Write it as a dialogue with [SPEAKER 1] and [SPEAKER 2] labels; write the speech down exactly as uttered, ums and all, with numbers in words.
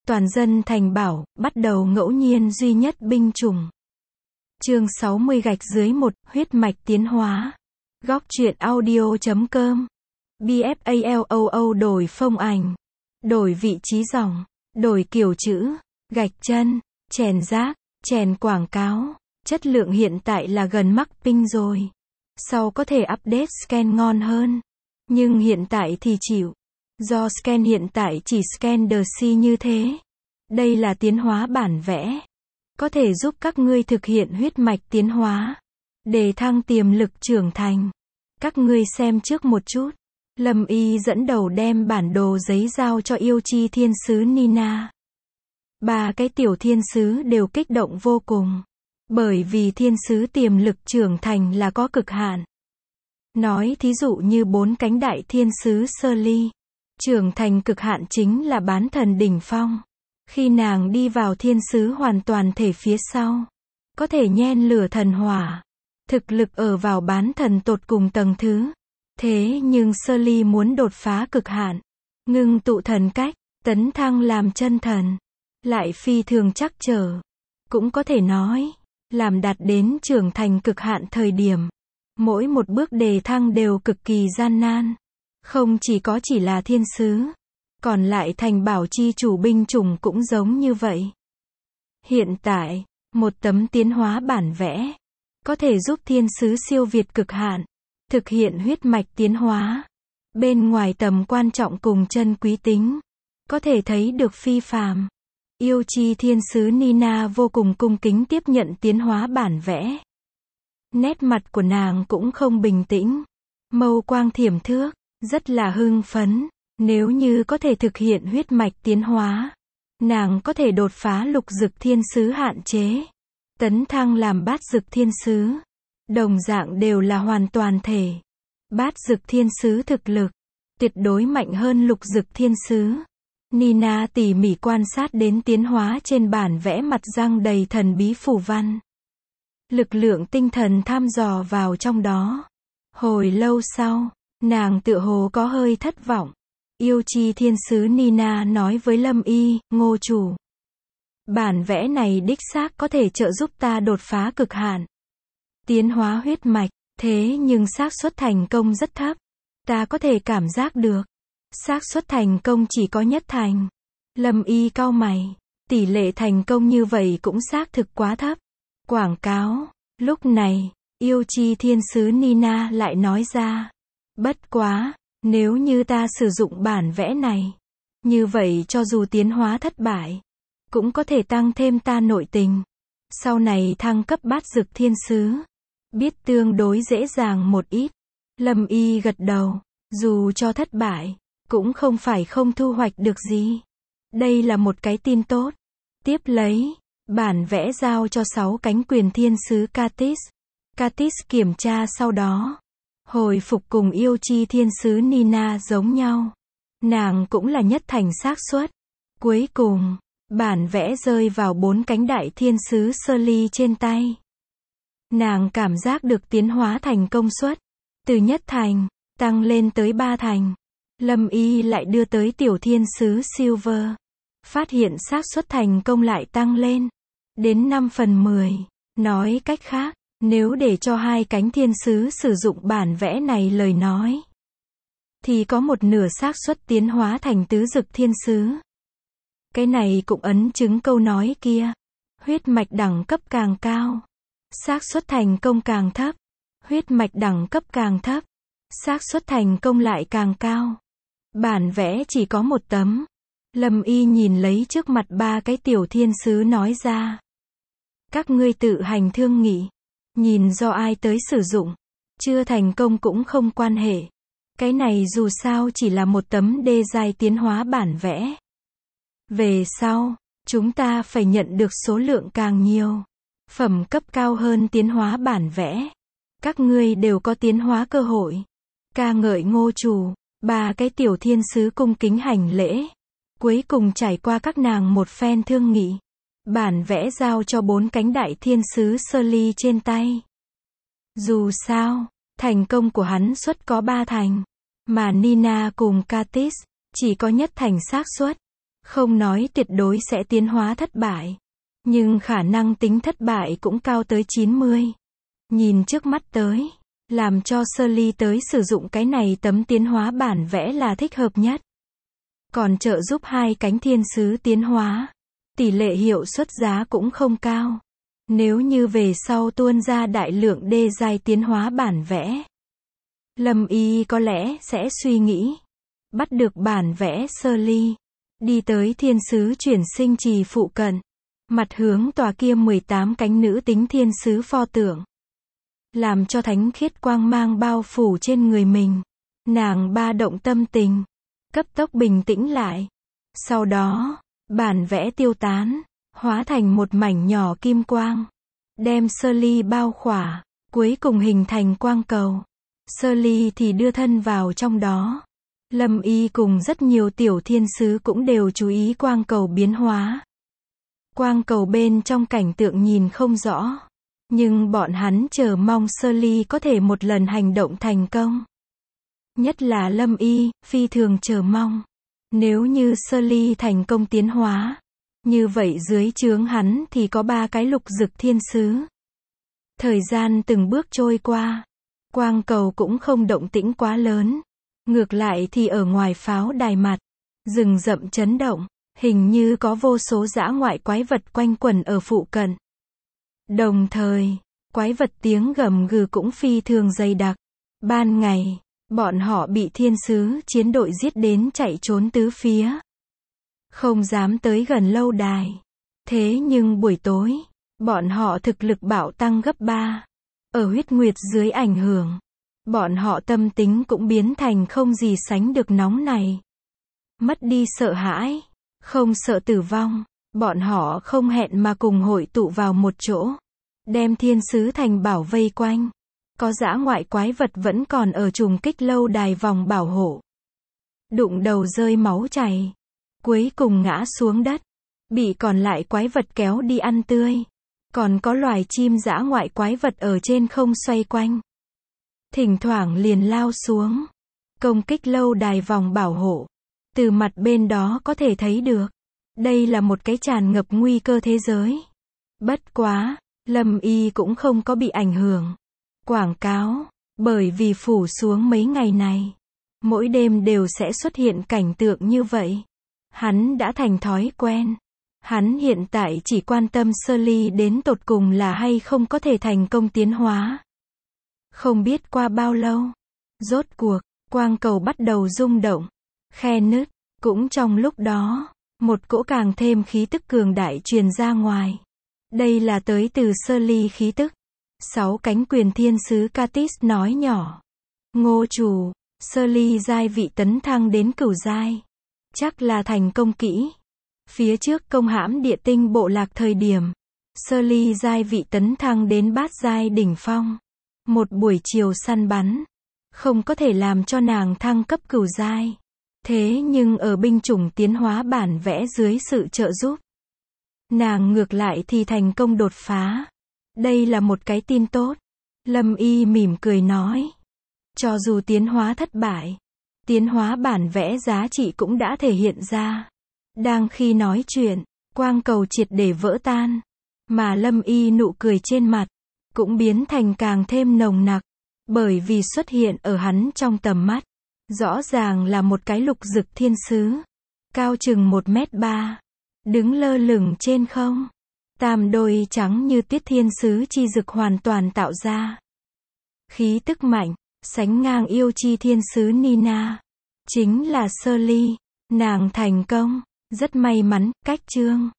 [SPEAKER 1] Toàn dân thành bảo, bắt đầu ngẫu nhiên duy nhất binh chủng. Chương sáu mươi gạch dưới một, huyết mạch tiến hóa. Góc truyện audio chấm com. BFALOO đổi phông ảnh. Đổi vị trí dòng. Đổi kiểu chữ. Gạch chân. Chèn rác. Chèn quảng cáo. Chất lượng hiện tại là gần mắc ping rồi. Sau có thể update scan ngon hơn. Nhưng hiện tại thì chịu. Do scan hiện tại chỉ scan the C như thế. Đây là tiến hóa bản vẽ. Có thể giúp các ngươi thực hiện huyết mạch tiến hóa. Để thăng tiềm lực trưởng thành. Các ngươi xem trước một chút. Lâm Y dẫn đầu đem bản đồ giấy giao cho yêu chi thiên sứ Nina. Ba cái tiểu thiên sứ đều kích động vô cùng. Bởi vì thiên sứ tiềm lực trưởng thành là có cực hạn. Nói thí dụ như bốn cánh đại thiên sứ Sơ Ly. Trưởng thành cực hạn chính là bán thần đỉnh phong. Khi nàng đi vào thiên sứ hoàn toàn thể phía sau. Có thể nhen lửa thần hỏa. Thực lực ở vào bán thần tột cùng tầng thứ. Thế nhưng Sơ Ly muốn đột phá cực hạn. Ngưng tụ thần cách, tấn thăng làm chân thần. Lại phi thường chắc trở. Cũng có thể nói, làm đạt đến trưởng thành cực hạn thời điểm. Mỗi một bước đề thăng đều cực kỳ gian nan. Không chỉ có chỉ là thiên sứ. Còn lại thành bảo chi chủ binh chủng cũng giống như vậy. Hiện tại, một tấm tiến hóa bản vẽ. Có thể giúp thiên sứ siêu việt cực hạn. Thực hiện huyết mạch tiến hóa. Bên ngoài tầm quan trọng cùng chân quý tính. Có thể thấy được phi phàm. Yêu chi thiên sứ Nina vô cùng cung kính tiếp nhận tiến hóa bản vẽ. Nét mặt của nàng cũng không bình tĩnh. Mâu quang thiểm thước. Rất là hưng phấn. Nếu như có thể thực hiện huyết mạch tiến hóa. Nàng có thể đột phá lục dực thiên sứ hạn chế. Tấn thăng làm bát dực thiên sứ. Đồng dạng đều là hoàn toàn thể. Bát dực thiên sứ thực lực. Tuyệt đối mạnh hơn lục dực thiên sứ. Nina tỉ mỉ quan sát đến tiến hóa trên bản vẽ mặt răng đầy thần bí phù văn. Lực lượng tinh thần tham dò vào trong đó. Hồi lâu sau, nàng tựa hồ có hơi thất vọng. Yêu chi thiên sứ Nina nói với Lâm Y, Ngô chủ. Bản vẽ này đích xác có thể trợ giúp ta đột phá cực hạn. Tiến hóa huyết mạch, thế nhưng xác suất thành công rất thấp. Ta có thể cảm giác được. Xác suất thành công chỉ có nhất thành. Lâm Y cau mày. Tỷ lệ thành công như vậy cũng xác thực quá thấp. Quảng cáo. Lúc này, yêu chi thiên sứ Nina lại nói ra. Bất quá, nếu như ta sử dụng bản vẽ này. Như vậy cho dù tiến hóa thất bại. Cũng có thể tăng thêm ta nội tình. Sau này thăng cấp bát dực thiên sứ. Biết tương đối dễ dàng một ít. Lâm Y gật đầu. Dù cho thất bại. Cũng không phải không thu hoạch được gì. Đây là một cái tin tốt. Tiếp lấy. Bản vẽ giao cho sáu cánh quyền thiên sứ Katis. Katis kiểm tra sau đó. Hồi phục cùng yêu chi thiên sứ Nina giống nhau. Nàng cũng là nhất thành xác suất. Cuối cùng, bản vẽ rơi vào bốn cánh đại thiên sứ Sơ Ly trên tay. Nàng cảm giác được tiến hóa thành công suất. Từ nhất thành, tăng lên tới ba thành. Lâm Y lại đưa tới tiểu thiên sứ Silver. Phát hiện xác suất thành công lại tăng lên. Đến năm phần mười. Nói cách khác, nếu để cho hai cánh thiên sứ sử dụng bản vẽ này lời nói. Thì có một nửa xác suất tiến hóa thành tứ dực thiên sứ. Cái này cũng ấn chứng câu nói kia. Huyết mạch đẳng cấp càng cao. Xác suất thành công càng thấp. Huyết mạch đẳng cấp càng thấp. Xác suất thành công lại càng cao. Bản vẽ chỉ có một tấm. Lâm Y nhìn lấy trước mặt ba cái tiểu thiên sứ nói ra. Các ngươi tự hành thương nghị. Nhìn do ai tới sử dụng. Chưa thành công cũng không quan hệ. Cái này dù sao chỉ là một tấm đê giai tiến hóa bản vẽ. Về sau, chúng ta phải nhận được số lượng càng nhiều. Phẩm cấp cao hơn tiến hóa bản vẽ. Các ngươi đều có tiến hóa cơ hội. Ca ngợi Ngô chủ. Ba cái tiểu thiên sứ cung kính hành lễ. Cuối cùng trải qua các nàng một phen thương nghị. Bản vẽ giao cho bốn cánh đại thiên sứ Sơ Ly trên tay. Dù sao, thành công của hắn suất có ba thành. Mà Nina cùng Katis, chỉ có nhất thành xác suất. Không nói tuyệt đối sẽ tiến hóa thất bại, nhưng khả năng tính thất bại cũng cao tới chín mươi. Nhìn trước mắt tới, làm cho Sully tới sử dụng cái này tấm tiến hóa bản vẽ là thích hợp nhất. Còn trợ giúp hai cánh thiên sứ tiến hóa, tỷ lệ hiệu suất giá cũng không cao. Nếu như về sau tuôn ra đại lượng đê giai tiến hóa bản vẽ, Lâm Y có lẽ sẽ suy nghĩ, bắt được bản vẽ Sully, đi tới thiên sứ chuyển sinh trì phụ cận, mặt hướng tòa kia mười tám cánh nữ tính thiên sứ pho tượng, làm cho thánh khiết quang mang bao phủ trên người mình. Nàng ba động tâm tình, cấp tốc bình tĩnh lại. Sau đó, bản vẽ tiêu tán, hóa thành một mảnh nhỏ kim quang, đem Sully bao khỏa, cuối cùng hình thành quang cầu. Sully thì đưa thân vào trong đó. Lâm Y cùng rất nhiều tiểu thiên sứ cũng đều chú ý quang cầu biến hóa. Quang cầu bên trong cảnh tượng nhìn không rõ, nhưng bọn hắn chờ mong Sully có thể một lần hành động thành công. Nhất là Lâm Y, phi thường chờ mong. Nếu như Sully thành công tiến hóa, như vậy dưới trướng hắn thì có ba cái lục dực thiên sứ. Thời gian từng bước trôi qua, quang cầu cũng không động tĩnh quá lớn. Ngược lại thì ở ngoài pháo đài mặt, rừng rậm chấn động, hình như có vô số dã ngoại quái vật quanh quẩn ở phụ cận. Đồng thời, quái vật tiếng gầm gừ cũng phi thường dày đặc. Ban ngày, bọn họ bị thiên sứ chiến đội giết đến chạy trốn tứ phía, không dám tới gần lâu đài. Thế nhưng buổi tối, bọn họ thực lực bạo tăng gấp ba. Ở huyết nguyệt dưới ảnh hưởng, bọn họ tâm tính cũng biến thành không gì sánh được nóng này. Mất đi sợ hãi, không sợ tử vong, bọn họ không hẹn mà cùng hội tụ vào một chỗ, đem thiên sứ thành bảo vây quanh. Có dã ngoại quái vật vẫn còn ở trùng kích lâu đài vòng bảo hộ, đụng đầu rơi máu chảy, cuối cùng ngã xuống đất, bị còn lại quái vật kéo đi ăn tươi. Còn có loài chim dã ngoại quái vật ở trên không xoay quanh, thỉnh thoảng liền lao xuống, công kích lâu đài vòng bảo hộ. Từ mặt bên đó có thể thấy được, đây là một cái tràn ngập nguy cơ thế giới. Bất quá, Lâm Y cũng không có bị ảnh hưởng. Quảng cáo, bởi vì phủ xuống mấy ngày này, mỗi đêm đều sẽ xuất hiện cảnh tượng như vậy. Hắn đã thành thói quen. Hắn hiện tại chỉ quan tâm Sully đến tột cùng là hay không có thể thành công tiến hóa. Không biết qua bao lâu, rốt cuộc, quang cầu bắt đầu rung động, khe nứt. Cũng trong lúc đó, một cỗ càng thêm khí tức cường đại truyền ra ngoài. Đây là tới từ Sully khí tức. Sáu cánh quyền thiên sứ Katis nói nhỏ. Ngô chủ, Sully giai vị tấn thăng đến cửu giai. Chắc là thành công kỹ. Phía trước công hãm địa tinh bộ lạc thời điểm, Sully giai vị tấn thăng đến bát giai đỉnh phong. Một buổi chiều săn bắn, không có thể làm cho nàng thăng cấp cửu giai. Thế nhưng ở binh chủng tiến hóa bản vẽ dưới sự trợ giúp, nàng ngược lại thì thành công đột phá. Đây là một cái tin tốt. Lâm Y mỉm cười nói. Cho dù tiến hóa thất bại, tiến hóa bản vẽ giá trị cũng đã thể hiện ra. Đang khi nói chuyện, quang cầu triệt để vỡ tan, mà Lâm Y nụ cười trên mặt cũng biến thành càng thêm nồng nặc, bởi vì xuất hiện ở hắn trong tầm mắt, rõ ràng là một cái lục dực thiên sứ, cao chừng một mét ba, đứng lơ lửng trên không. Tam đôi trắng như tuyết thiên sứ chi dực hoàn toàn tạo ra khí tức mạnh, sánh ngang yêu chi thiên sứ Nina. Chính là Sully. Nàng thành công. Rất may mắn, cách chương.